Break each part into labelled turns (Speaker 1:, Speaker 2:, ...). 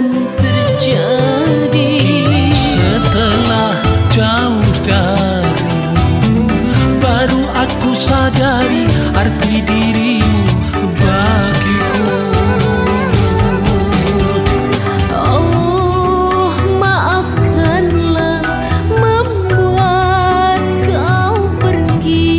Speaker 1: perpisahan terjadi.
Speaker 2: Setelah jauh darimu, baru aku sadari arti dirimu bagiku.
Speaker 1: Oh, maafkanlah membuat kau pergi.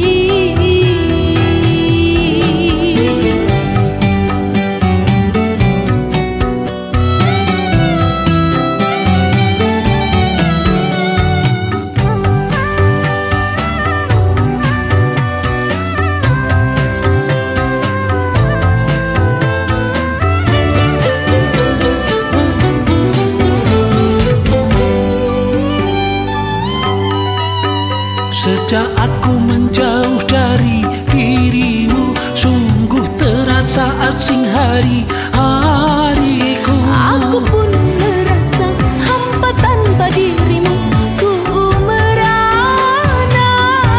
Speaker 2: Sejak aku menjauh dari dirimu, sungguh terasa asing hari-hariku.
Speaker 1: Aku pun merasa hampa tanpa dirimu, ku merana.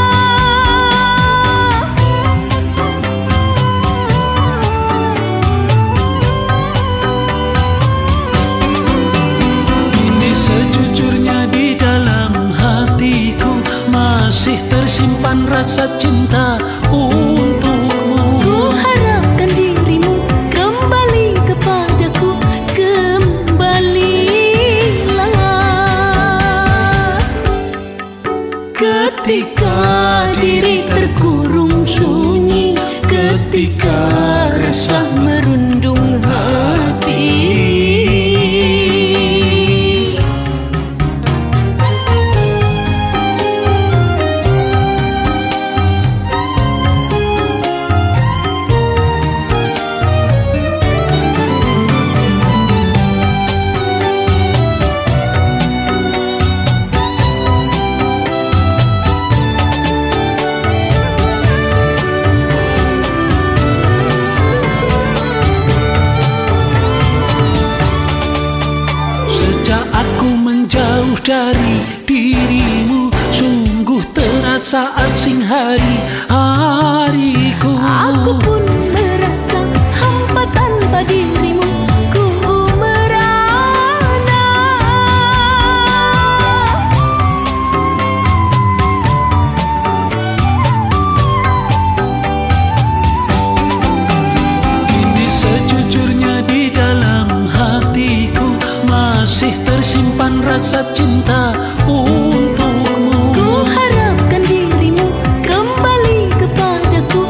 Speaker 2: Kini sejujurnya di dalam hatiku masih tersimpan rasa cinta untukmu.
Speaker 1: Ku harapkan dirimu kembali kepadaku, kembalilah.
Speaker 2: Ketika diri terkurung sunyi, ketika resah
Speaker 1: merundung hati,
Speaker 2: dari dirimu, sungguh terasa asing hari-hariku.
Speaker 1: aku pun merasa hampa tanpa dirimu, ku merana.
Speaker 2: Kini sejujurnya di dalam hatiku masih tersimpan rasa cinta untukmu.
Speaker 1: Ku harapkan dirimu kembali kepadaku,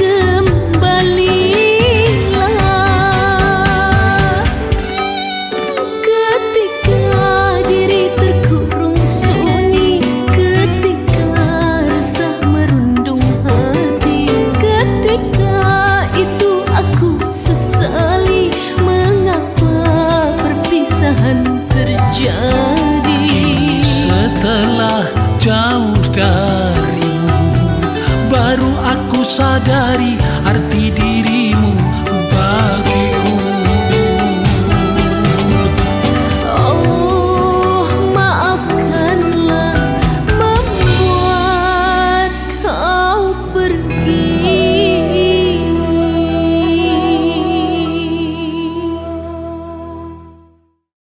Speaker 1: kembalilah. Ketika diri terkurung sunyi, ketika resah merundung hati, ketika itu aku sesali mengapa perpisahan terjadi.
Speaker 2: Setelah jauh darimu, baru aku sadari arti